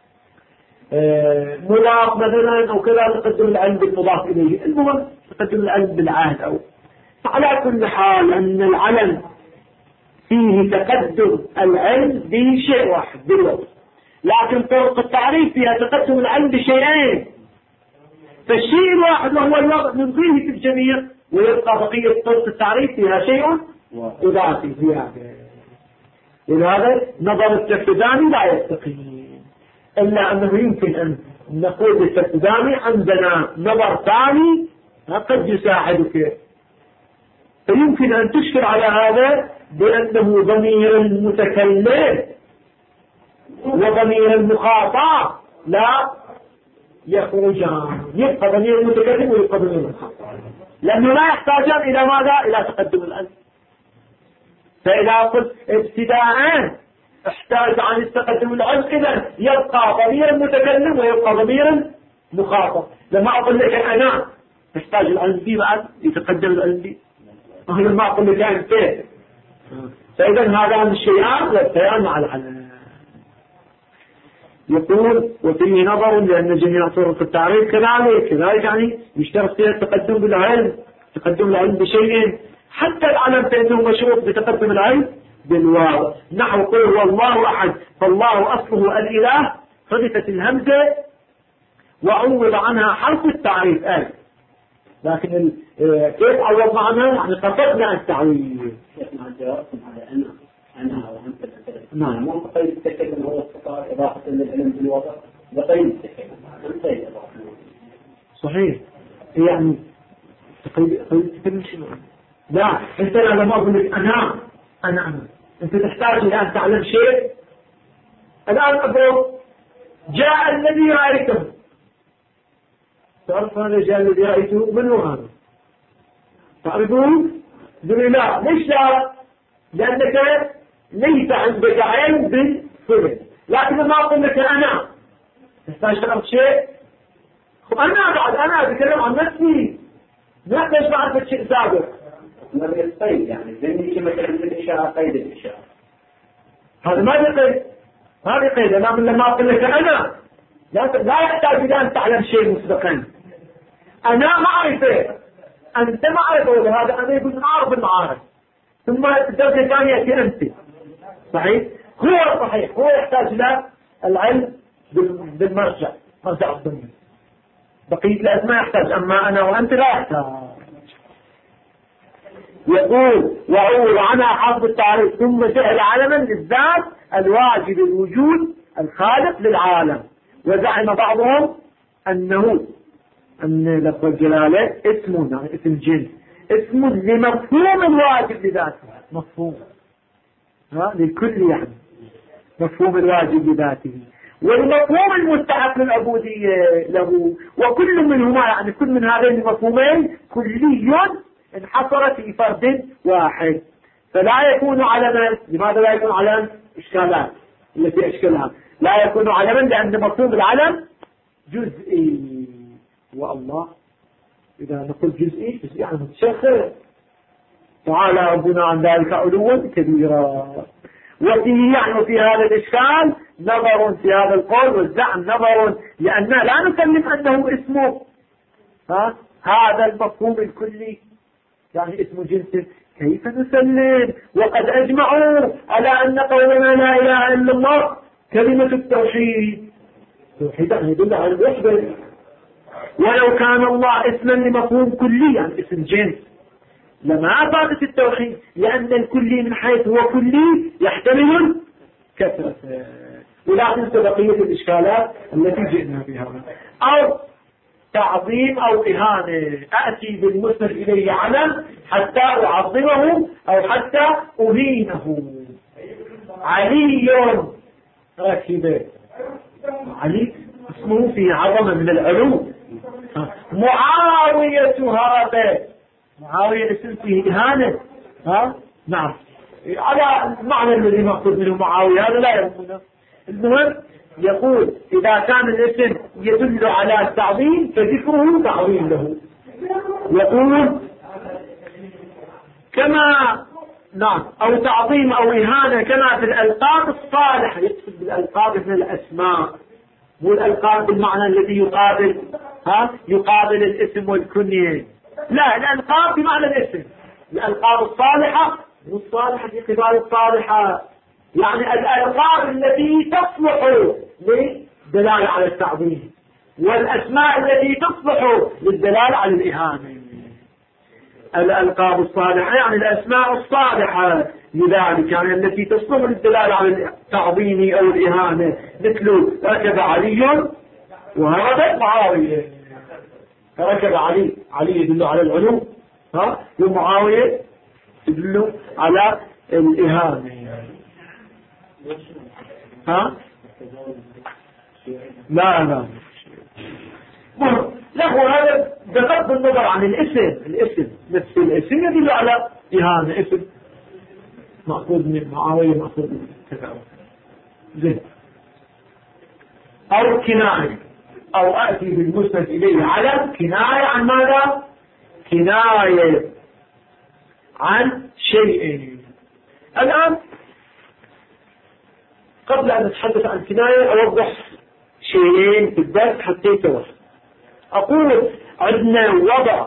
S1: مضاف مثلا أو كذا تقدم العلم بالمضاف إليه. المهم تقدم العلم بالعهد. أو على كل حال أن العلم فيه تقدم العلم بشيء واحد بالوضع، لكن طرق التعريف فيها تقدم العلم بشيئين. فالشيء الواحد وهو الوضع نلغيه في الجميع ويبقى بقية طرق التعريف فيها شيء إضافي فيها. ولهذا نظر التقدامي لا يستقيم، إلا أنه يمكن أن نقول بالتقدامي عندنا نظر ثاني قد يساعدك. فيمكن أن تشكل على هذا بأنه ضمير المتكلم وضمير المخاطب لا يخرجان، يبقى ضمير المتكلم ويبقى ضمير المخاطب، لأنه لا يحتاجان إلى ماذا؟ إلى تقدم العلم. فإذا قلت ابتداء احتاج عن التقدم العلم، إذا يبقى ضمير المتكلم ويبقى ضمير المخاطب. لما أقول لك أنا تحتاج العلم بي بعد يتقدم العلم بي، لما أقول لك أنت. فإذا هذان الشيئان يبقيان مع العلم. يقول وفيه نظر لأن جميع طرق التعريف كذلك يعني يشترط فيها التقدم بالعلم، تقدم العلم بشيء حتى العلم فإنه مشروط بتقدم العلم بالواو. نحو قل هو الله أحد فالله أصله الإله حذفت الهمزة وعوض عنها حرف التعريف لكن كيف عوضنا عنها؟ يعني قصدنا التعريف.
S2: مع جوابكم على أنا وأنت نعم مو قيد التكلم هو استطاع إضافة للعلم بالوضع بقيد التكلم من قيد إضافة.
S1: صحيح. يعني قيد التكلم شنو؟ لا أنت لما أقول لك أنا أنت تحتاج إلى أن تعلم شيء. الآن أقول جاء الذي رأيته، تعرف هذا جاء الذي رأيته من هو هذا؟ تعرفون؟ قل لا ليش لا؟ لأنك ليس عندك علم بالفعل. لكن لما أقول لك أنا تحتاج تعرف شيء. أنا أتكلم عن نفسي، ما أحتاج معرفة شيء سابق.
S2: ما بيقيد يعني زي مثلا الإشارة قيد الإشارة.
S1: هذا ما بيقيد، لما أقول لك أنا لا يحتاج إلى أن تعلم شيء مسبقا. أنا معرفة، أنت معرفة، ولهذا أنا يقول أعرف المعارف. ثم الدرجة الثانية أنت. صحيح؟ هو صحيح، هو يحتاج إلى العلم بالمرجع، مرجع الضمير. بقية الأسماء يحتاج، أما أنا وأنت لا يحتاج. يقول وعوض عنها حرف التعريف ثم جعل علما للذات الواجب الوجود الخالق للعالم. وزعم بعضهم أن لفظ الجلالة اسم، يعني اسم جنس، اسم لمفهوم الواجب لذاته، مفهوم للكل، يعني مفهوم الواجب لذاته، والمفهوم المستحق للعبودية له، وكل منهما يعني كل من هذين المفهومين كلي انحصر في فرد واحد، فلا يكون علما. لماذا لا يكون علما؟ إشكالات التي أشكلها. لا يكون علما لأن مفهوم العلم جزئي، والله إذا نقول جزئي يعني متشخص، تعالى ربنا عن ذلك علوا كبيرا. وفيه يعني في هذا الإشكال نظر في هذا القول والزعم، نظر لأننا لا نسلم أنه اسمه هذا المفهوم الكلي، يعني اسم جنس، كيف نسلم وقد أجمعوا على أن قولنا لا إله إلا الله كلمة التوحيد، التوحيد يعني يدل على الوحدة، ولو كان الله اسما لمفهوم كلي يعني اسم جنس لما أفادت التوحيد، لأن الكلي من حيث هو كلي يحتمل كثرة، ولا تنسى بقية الإشكالات التي جئنا بها. أو تعظيم أو إهانة، أأتي بالمسند إليه علم حتى أعظمه أو حتى أهينه. علي ركبه، علي اسمه في عظمة من العلو. معاوية هربه، معاوية اسم فيه إهانة، نعم، على المعنى الذي مقصود منه معاوية هذا لا يهمنا. المهم يقول إذا كان الاسم يدل على التعظيم فذكره تعظيم له. يقول كما نعم أو تعظيم أو إهانة كما في الألقاب الصالحة، يقصد بالألقاب من الأسماء، مو الألقاب بالمعنى الذي يقابل الاسم والكنية، لا، الألقاب بمعنى الاسم. الألقاب الصالحة والصالحة في قبال الصالحة، يعني الألقاب التي تصلح للدلالة على التعظيم، والأسماء التي تصلح للدلالة على الإهانة. الألقاب الصالحة يعني الأسماء الصالحة لذلك، يعني التي تصلح للدلالة على التعظيم أو الإهانة، مثل ركب علي وهرب معاوية. فركب علي يدل على العلو، ومعاوية يدل على الإهانة. لا له هذا بغض النظر عن الاسم نفس الاسم يدل على إهانة، اسم مأخوذ من معاوية مأخوذ من كذا زين. أو كناية، أو أأتي بالمسند إليه على كناية عن ماذا؟ كناية عن شيء. الآن قبل أن نتحدث عن كناية أوضح شيئين في الدرس حتى يتوضح. أقول عندنا وضع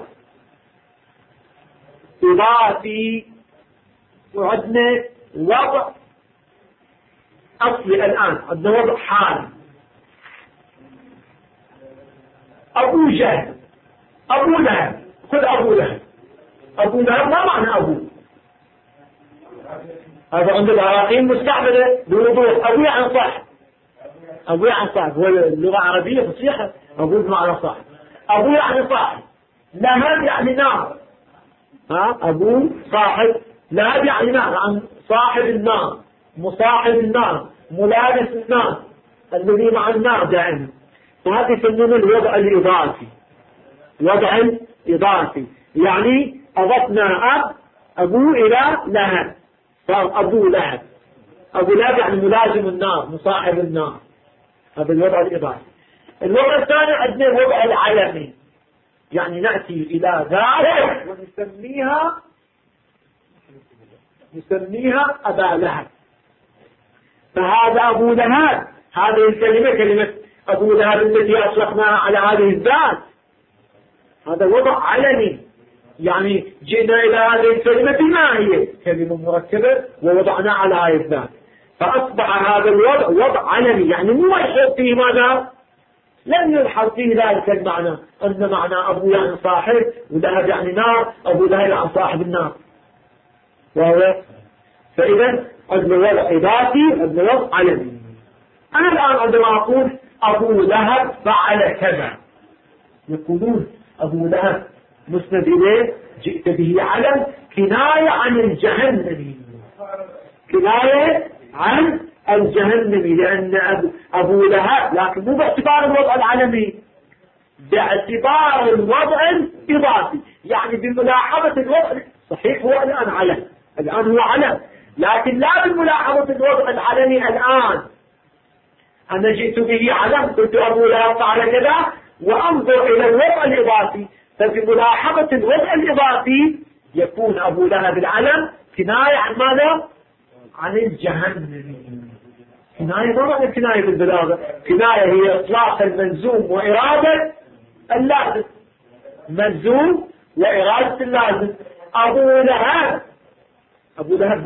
S1: إضافي وعندنا وضع أصلي. الآن عندنا وضع حال. أبو جهل، أبو لهب، خذ أبو لهب. أبو لهب ما معنى أبو؟ هذا عند العراقيين مستعملة بوضوح. أبو يعني صح، أبو يعني صح، هو اللغة العربية فصيحة. أبو بمعنى صح، أبو يعني صاحب، لهب يعني نار، أبو صاحب، لهب يعني نار، عن صاحب النار، مصاحب النار، ملابس النار، الذي مع النار دائما. فهذا يسمون الوضع الإضافي. وضع إضافي يعني أضفنا أبو إلى لهب، صار أبو لهب. أبو لهب يعني ملازم النار، مصاحب النار. هذا الوضع الإضافي. الوضع الثاني عندنا الوضع العلمي، يعني نأتي إلى ذلك ونسميها أبا لهب. فهذا أبو لهب، هذه الكلمة كلمة أبو لهب التي أطلقناها على هذه الذات، هذا وضع علمي، يعني جئنا إلى هذه الكلمة ما هي كلمة مركبة ووضعنا على هذه الذات، فأصبح هذا الوضع وضع علمي، يعني مو يحط فيه ماذا؟ لم يلحظ فيه ذلك المعنى أن معنى أبو يعني صاحب ولهب يعني نار، أبو لهب يعني صاحب النار. وهو فإذا عندنا وضع إضافي، عندنا وضع علمي. أنا الآن عندما أقول أبو لهب فعل كذا، يقولون أبو لهب مسند إليه جئت به علم، كناية عن الجهنمي، كناية عن الجهنمي، لأن أبو لهب، لكن مو باعتبار الوضع العلمي، باعتبار الوضع الإضافي، يعني بملاحظة الوضع. صحيح هو الآن علم، الآن هو علم، لكن لا بملاحظة الوضع العلمي. الآن أنا جئت به علم، قلت أبو لهب فعل كذا، وأنظر إلى الوضع الإضافي، فبملاحظة الوضع الإضافي يكون أبو لهب العلم كناية عن ماذا؟ عن الجهنم. كناية ما معنى كناية بالبلاغة؟ كناية هي إطلاق الملزوم وإرادة اللازم، ملزوم وإرادة اللازم. أبو لهب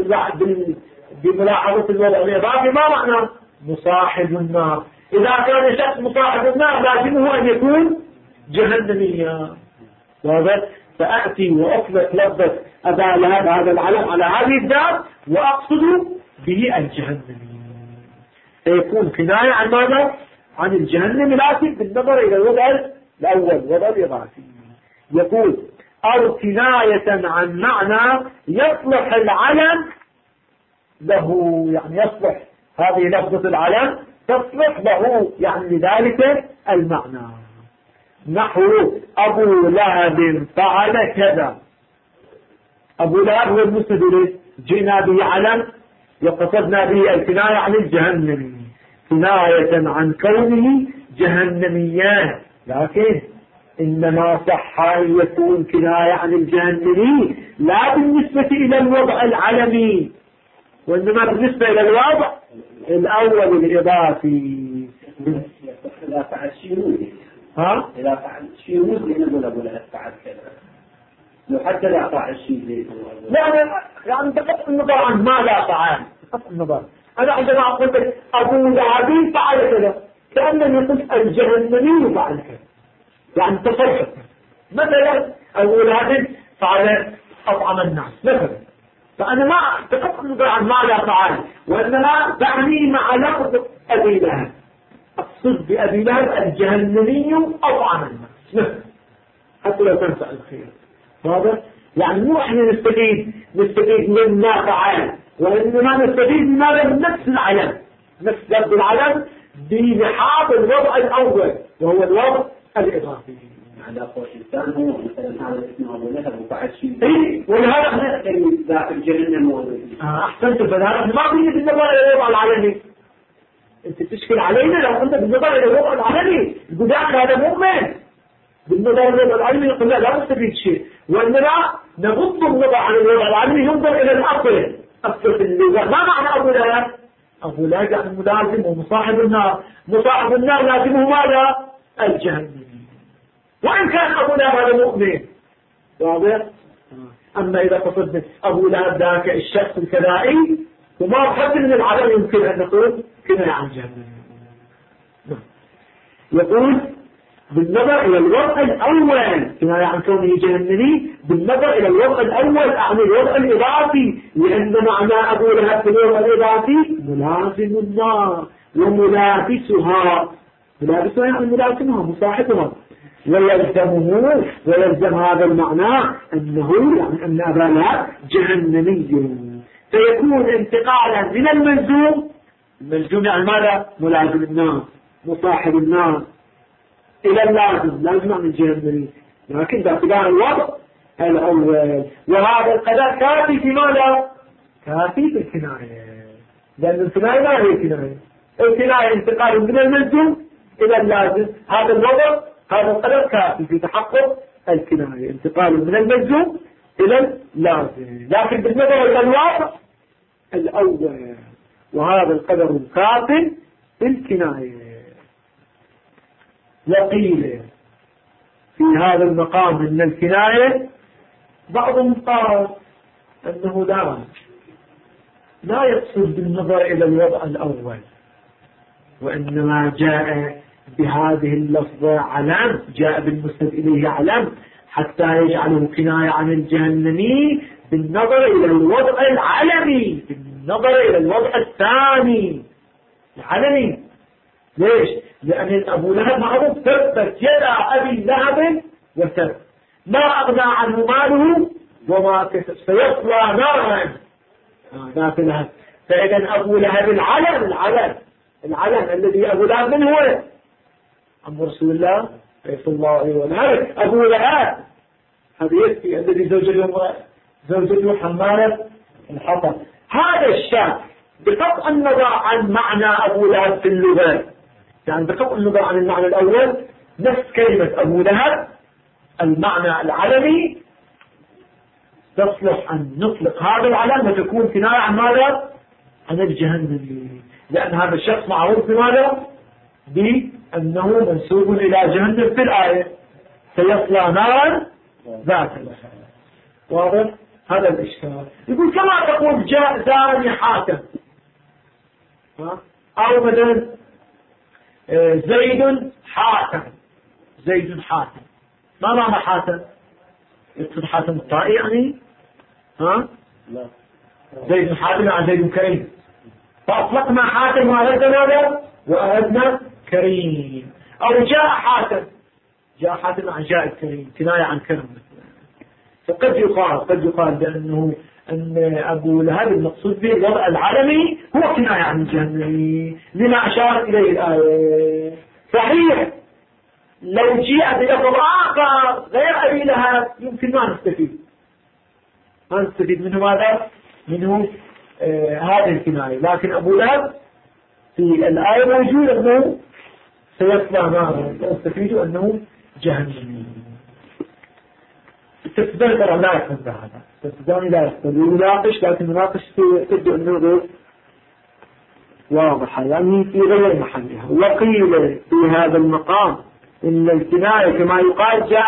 S1: بملاحظة الوضع الإضافي ما معنى؟ مصاحب النار. إذا كان شخص مصاحب النار لازمه أن يكون جهنميا. فأتي وأطلق لفظة أبا لهب هذا العلم على هذه الدار وأقصد به الجهنمي، فيكون كناية عن ماذا؟ عن الجهنم، لكن بالنظر إلى الوضع الأول، وضع الإضافي. يقول أو كناية عن معنى يصلح العلم له، يعني يصلح هذه لفظة العلم تصلح له، يعني لذلك المعنى. نحو أبو لهب فعل كذا، أبو لهب هو المسند إليه، جئنا به علم وقصدنا به الكناية عن الجهنمي، كناية عن كونه جهنميا، لكن إنما صح أن يكون كناية عن الجهنمي لا بالنسبة إلى الوضع العلمي، وإنما بالنسبة إلى الوضع الأول الإضافي.
S2: إذا فعل شيء إذا فعل شيء نقول أبو لهب فعل كذا، لو حتى لا فعل شيء
S1: يعني بقطع النظر عن ما لا فعل، بقطع النظر. أنا عندما أقول لك أبو لهب فعل كذا كأنني قلت الجهنمي فعل كذا، يعني تصرف. مثلا أبو لهب فعل أطعم الناس مثلا، فأنا ما بقطع النظر عن ما لا فعل، وإنما بعني مع لفظ أبي لهب، أقصد بأبي لهب الجهنمي أطعم الناس حتى لو كان فعل خير. هذا يعني مو احنا نستفيد من ما فعل، وإنما نستفيد من هذا نفس العلم، نفس لفظ العلم بلحاظ الوضع الأول وهو الوضع الإضافي.
S2: على قول الإنسان هو مثلا هذا اسمه أبو لهب وفعل شيء.
S1: إيه ولهذا احنا
S2: ذاك الجهنم
S1: أحسنت. فهذا ما بيجي بالنظر إلى الوضع العلمي. أنت تشكل علينا لو أنت بالنظر إلى الوضع العلمي تقول هذا مؤمن، بالنظر إلى الوضع العلمي يقول لا نستفيد شيء، وإنما نغض النظر عن الوضع العلمي ينظر إلى الأصل. أصل في اللغة ما معنى أبو لهب؟ أبو لهب يعني ملازم ومصاحب النار، مصاحب النار لازمه ماذا؟ الجهنم، وإن كان أبو لهب هذا مؤمن. واضح؟ أما إذا قصدنا أبو لهب ذاك الشخص الكذائي وما حد من العالم يمكن أن نقول كناية عن جهنم. يقول بالنظر إلى الوضع الأول كناية عن كونه جهنمي، بالنظر إلى الوضع الأول أعني الوضع الإضافي، لأن معنى أبو لهب في الوضع الإضافي ملازم النار وملابسها، ملابسها يعني ملازمها مصاحبها، ويلزم هذا المعنى أنه يعني أن أبا لهب جهنمي، فيكون انتقالا من الملزوم يعني ماذا؟ ملازم النار مصاحب النار إلى اللازم، لازم عن الجهنمي، لكن باعتبار الوضع الأول. وهذا القدر كافي في ماذا؟ كافي في الكناية، لأن الكناية ما هي كناية، الكناية انتقال من الملزوم إلى اللازم، هذا الوضع هذا القدر كافي في تحقق الكناية، انتقال من الملزوم إلى اللازم، لكن بالنظر إلى الوضع الأول، وهذا القدر كافي في الكناية. وقيل في هذا المقام من الكناية بعضهم قال أنه لا يقصد بالنظر إلى الوضع الأول، وإنما جاء بهذه اللفظة علم، جاء بالمسند إليه علم حتى يجعله كناية عن الجهنمي بالنظر إلى الوضع العلمي، بالنظر إلى الوضع الثاني العلمي. ليش؟ لأن أبو لهب معروف تبت يدا أبي لهب وتب، ما أغنى عنه ماله وما كسب سيصلى نارا ذات لهب. فإذا أبو لهب العلم الذي أبو لهب من هو؟ عم رسول الله صلى الله عليه وسلم. أبو لهب هذا يكفي الذي زوجته حمالة الحطب. هذا الشاب بقطع النظر عن معنى أبو لهب في اللغة، يعني بقطع النظر عن المعنى الأول، نفس كلمة أبو لهب المعنى العلمي تصلح أن نطلق هذا العلم وتكون كناية عن ماذا؟ عن الجهنمي، لأن هذا الشخص معروف بماذا؟ بأنه منسوب إلى جهنم في الآية، سيصلى نارا ذات لهب. واضح؟ هذا الإشكال. يقول كما تقول جاء زاني حاتم، أو مثلا زيد حاتم، ما معنى حاتم؟ يقصد حاتم الطائي يعني؟ لا، زيد حاتم عن زيد كريم، فأطلقنا حاتم وأردنا ماذا؟ وأردنا كريم. أو جاء حاتم عن جاء الكريم، كناية عن كرم. فقد يقال بأنه أن أبو لهب المقصود به الوضع العلمي هو كناية عن الجهنمي لما أشار إليه الآية. صحيح لو جاء بلفظ آخر غير أبي لهب يمكن ما نستفيد منه ماذا؟ منه هذه الكناية. لكن أبو لهب في الآية موجود أنه سيصلى نارا، نستفيد أنه جهنمي. التفسير لا يحفظ هذا، التفسير لا يحفظ، يناقش لكن يناقش تبدو أنه غير واضحة، يعني في غير محلها. وقيل في هذا المقام إن الكناية كما يقال جاء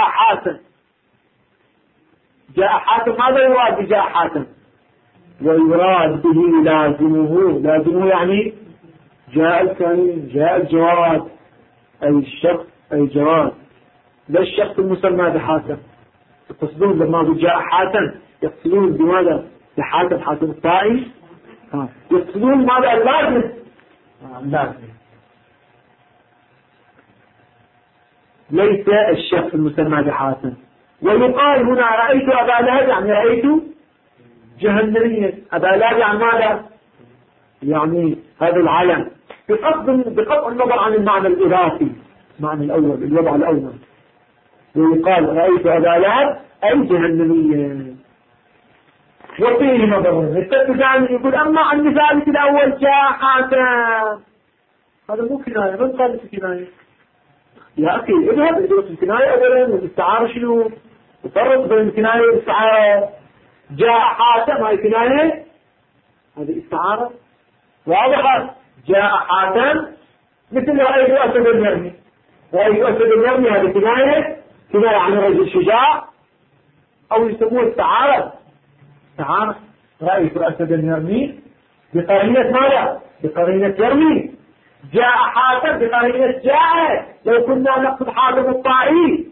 S1: حاتم، ماذا يراد بجاء حاتم؟ ويراد به لازمه يعني جاء الكريم، جاء الجواد، أي الشخص أي جواد، لا الشخص المسمى بحاتم. يقصدون لما جاء حاتم يقصدون بماذا؟ حاتم الطائي، يقصدون ماذا؟ اللازم. ليس الشخص المسمى بحاتم. ويقال هنا رأيت أبا لهب يعني رأيت جهنميا. أبا لهب يعني ماذا؟ يعني هذا العلم، بقطع النظر عن المعنى الإضافي، المعنى الأول الوضع الأول. ويقال رأيت أبا لهب أي جهنميا. وفيه نظر التفسير يقول أما عن مثالك الأول جاء حاتم، هذا مو كناية، من قال في كناية؟ يا أخي اذهب ادرس الكناية أولا والاستعارة شنو؟ وفرق بين الكناية والاستعارة. جاء حاتم هاي كناية، هذه استعارة واضحة. جاء حاتم مثل رأيت أسد يرمي، هذه كناية عن رجل شجاع، أو يسموه استعارة. رأيت أسدا يرمي بقرينة ماذا؟ بقرينة يرمي. جاء حاتم بقرينة جاء. لو كنا نقصد حاتم الطائي،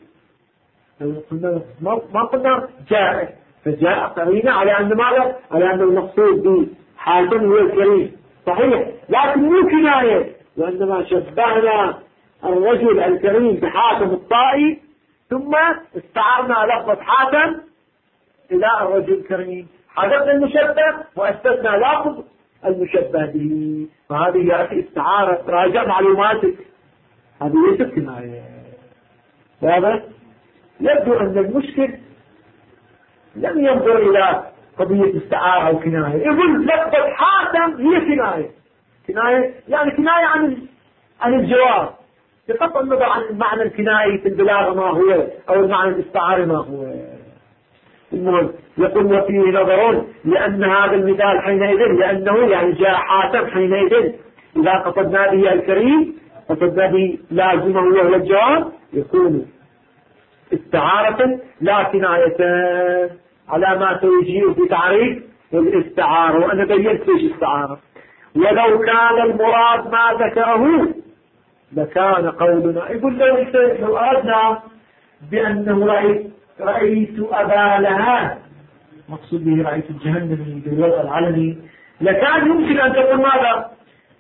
S1: ما قلنا جاء، فجاء قرينة على أن ماذا؟ على أن المقصود بحاتم هو الكريم. صحيح، لكن مو كناية، وإنما شبهنا الرجل الكريم بحاتم الطائي، ثم استعرنا لفظة حاتم إلى الرجل الكريم، حذفنا المشبه وأثبتنا لفظ المشبه به. فهذه يا أخي استعارة، راجع معلوماتك، هذه ليست كناية. هذا يبدو أن المشكل لم ينظر إلى قضية استعارة أو كناية. يقول لفظة حاتم هي كناية يعني كناية عن الجواب، بقطع النظر عن المعنى الكنائي في البلاغة ما هو، أو المعنى الاستعاري ما هو. المهم يقول وفيه نظر، لأن هذا المثال حينئذ، لأنه يعني جاء حاتم حينئذ إذا قصدنا به الكريم قصدنا به لازمه وهو الجواب، يكون استعارة لا كناية، على ما سيجيء في تعريف الاستعارة. وأنا بيّنت ليش استعارة. ولو كان المراد ما ذكره لكان قولنا، يقول لو أردنا بأنه رأيت أبا لهب مقصود به رئيس الجهنم بالوضع العلني، لكان يمكن أن تقول ماذا؟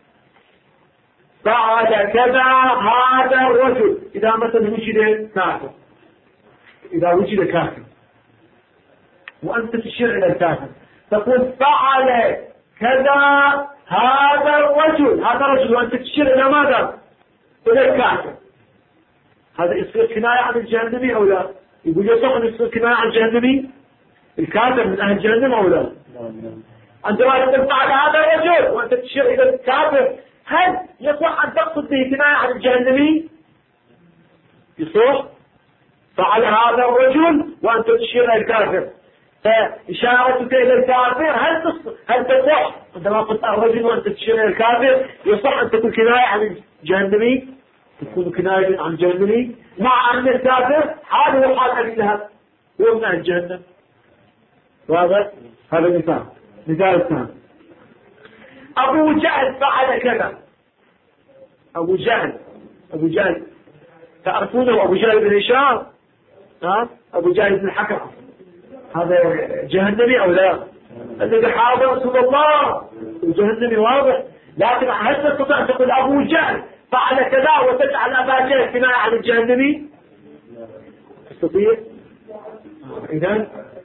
S1: فعل كذا هذا الرجل. إذا مثلا وجد كافر، إذا وجد كافر وأنت تشير إلى الكافر تقول فعل كذا هذا الرجل، هذا الرجل، وأنت تشير إلى ماذا؟ إلى الكافر. هذا يصير كناية عن الجهنمي أو لا؟ يقول يصح أن يصير كناية عن الجهنمي الكافر من أهل جهنم أو لا؟ عندما تقول فعل هذا الرجل وأنت تشير إلى الكافر، هل يصح أن تقصد به كناية عن الجهنمي؟ يصح فعل هذا الرجل وأنت تشير إلى الكافر، فإشارتك إلى الكافر هل تصح عندما قلت الرجل وأنت تشير إلى الكافر؟ يصح أن تكون كناية عن الجهنمي، تكون كناية عن الجهنمي مع أن الكافر حاله وحال أبي لهب هو من أهل جهنم. واضح؟ هذا مثال. مثال الثاني أبو جهل فعل كذا. أبو جهل تعرفونه؟ أبو جهل بن هشام، أبو جهل بن الحكم، هذا جهنمي أو لا؟ الذي حارب رسول الله جهنمي واضح. لكن هل تستطيع أن تقول أبو جهل فعل كذا وتجعل أبا جهل كناية عن الجهنمي؟ تستطيع؟ إذن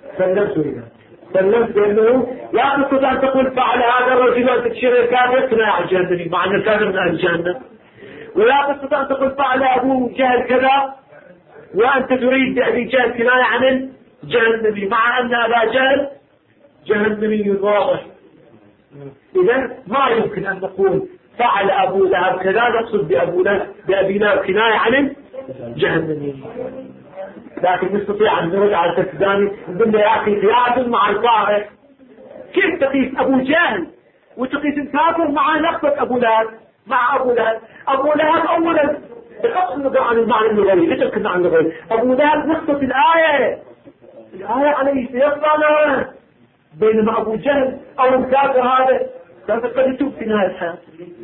S1: سلمت بأنه لا تستطيع أن تقول فعل هذا الرجل وأنت تشير الكافر كناية عن الجهنمي مع أن الكافر من أهل الجنة، ولا تستطيع أن تقول فعل أبو جهل كذا وأنت تريد بأبي جهل كناية عن الجهنمي مع أن أبا جهل جهنمي واضح. إذن ما يمكن أن نقول فعل أبو لهب كذا نقصد بأبي لهب كناية عن الجهنمي، لكن نستطيع أن نرد على التفداني نقول يا أخي قياس مع الفارق. كيف تقيس أبو جهل وتقيس الكافر مع لفظة أبو لهب؟ مع أبو لهب أولا بقصد عن المعنى اللغوي، ليش كنا عن اللغوي؟ أبو لهب نقصد الآية عليه سيصنع، بينما أبو جهل أو الكافر هذا قد يتوب في نهاية الحياة.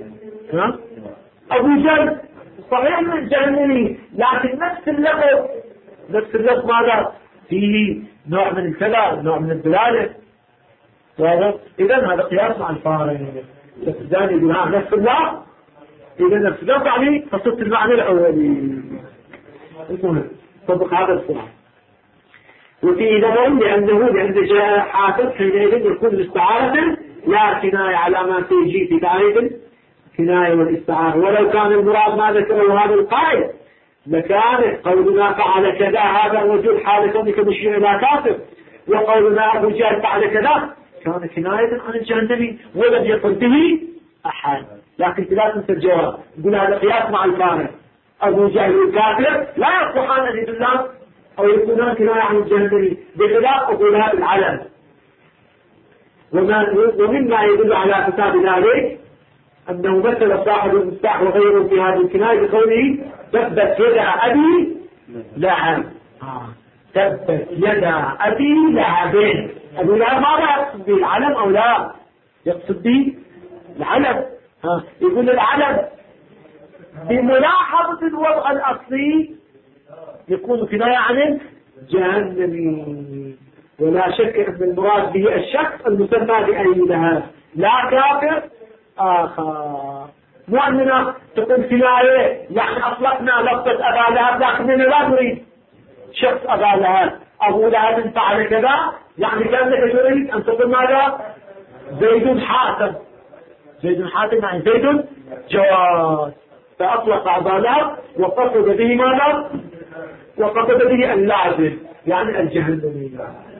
S1: أبو جهل صحيح من الجهنمي لكن نفس اللفظ ماذا؟ فيه نوع من الكلام، نوع من الدلالة. إذن هذا قياس مع الفارق. الثاني يقول نفس اللفظ، إذا نفس اللفظ يعني قصدت المعنى الأولي. المهم طبق هذا الصراحة. وفي ذلك لأن جاء حافظ حينئذ يكون الاستعارة لا كناية على ما تيجي في تعريف كناية والاستعارة، ولو كان المراد ما ذكره هذا القائل لكان قولنا فعل كذا هذا الرجل حال كونك مشير إلى كافر، وقولنا أبو جهل فعل كذا كان كناية عن الجهنمي ولم يقل به أحد. لكن لا تنسى الجواب، يقول هذا قياس مع الفارق. أبو جهل الكافر لا يصلحان أن يدلان أو يكونان كناية عن الجهنمي بخلاف قولها بالعلم. ومما يدل على فساد ذلك أنه مثل صاحب المفتاح وغيره في هذه الكناية بقوله تبت يدا أبي لهب. تبت يدا أبي لهب. أبي لهب ماذا يقصد به؟ العلم أو لا؟ يقصد به العلم. يقول العلم بملاحظة الوضع الأصلي يكون كناية عن الجهنمي، ولا شك أن المراد به الشخص المسمى بأي لهب لا كافر آخر. مو أننا تقول كناية يعني أطلقنا لفظة أبا لهب لكننا لا نريد شخص أبا لهب. أبو لهب فعل كذا يعني كأنك تريد أن تقول ماذا؟ زيد حاتم يعني زيد جواز، فأطلق أبا لهب وقصد به ماذا؟ وقصد به اللازم يعني الجهنمي.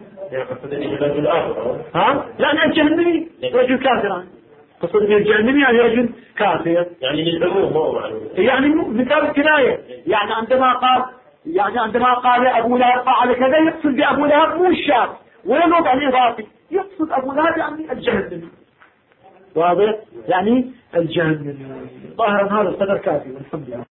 S1: لا الجهنمي رجل كافر، قصد به الجهنمي يعني رجل كافر،
S3: يعني يسموه مو معلوم،
S1: يعني مثال الكناية. يعني عندما قال أبو لهب فعل كذا يقصد بأبو لهب مو الشاب ولا الوضع الإضافي، يقصد أبو لهب يعني الجهنمي. واضح؟ يعني الجهنمي. ظاهرا هذا القدر كافي والحمد لله.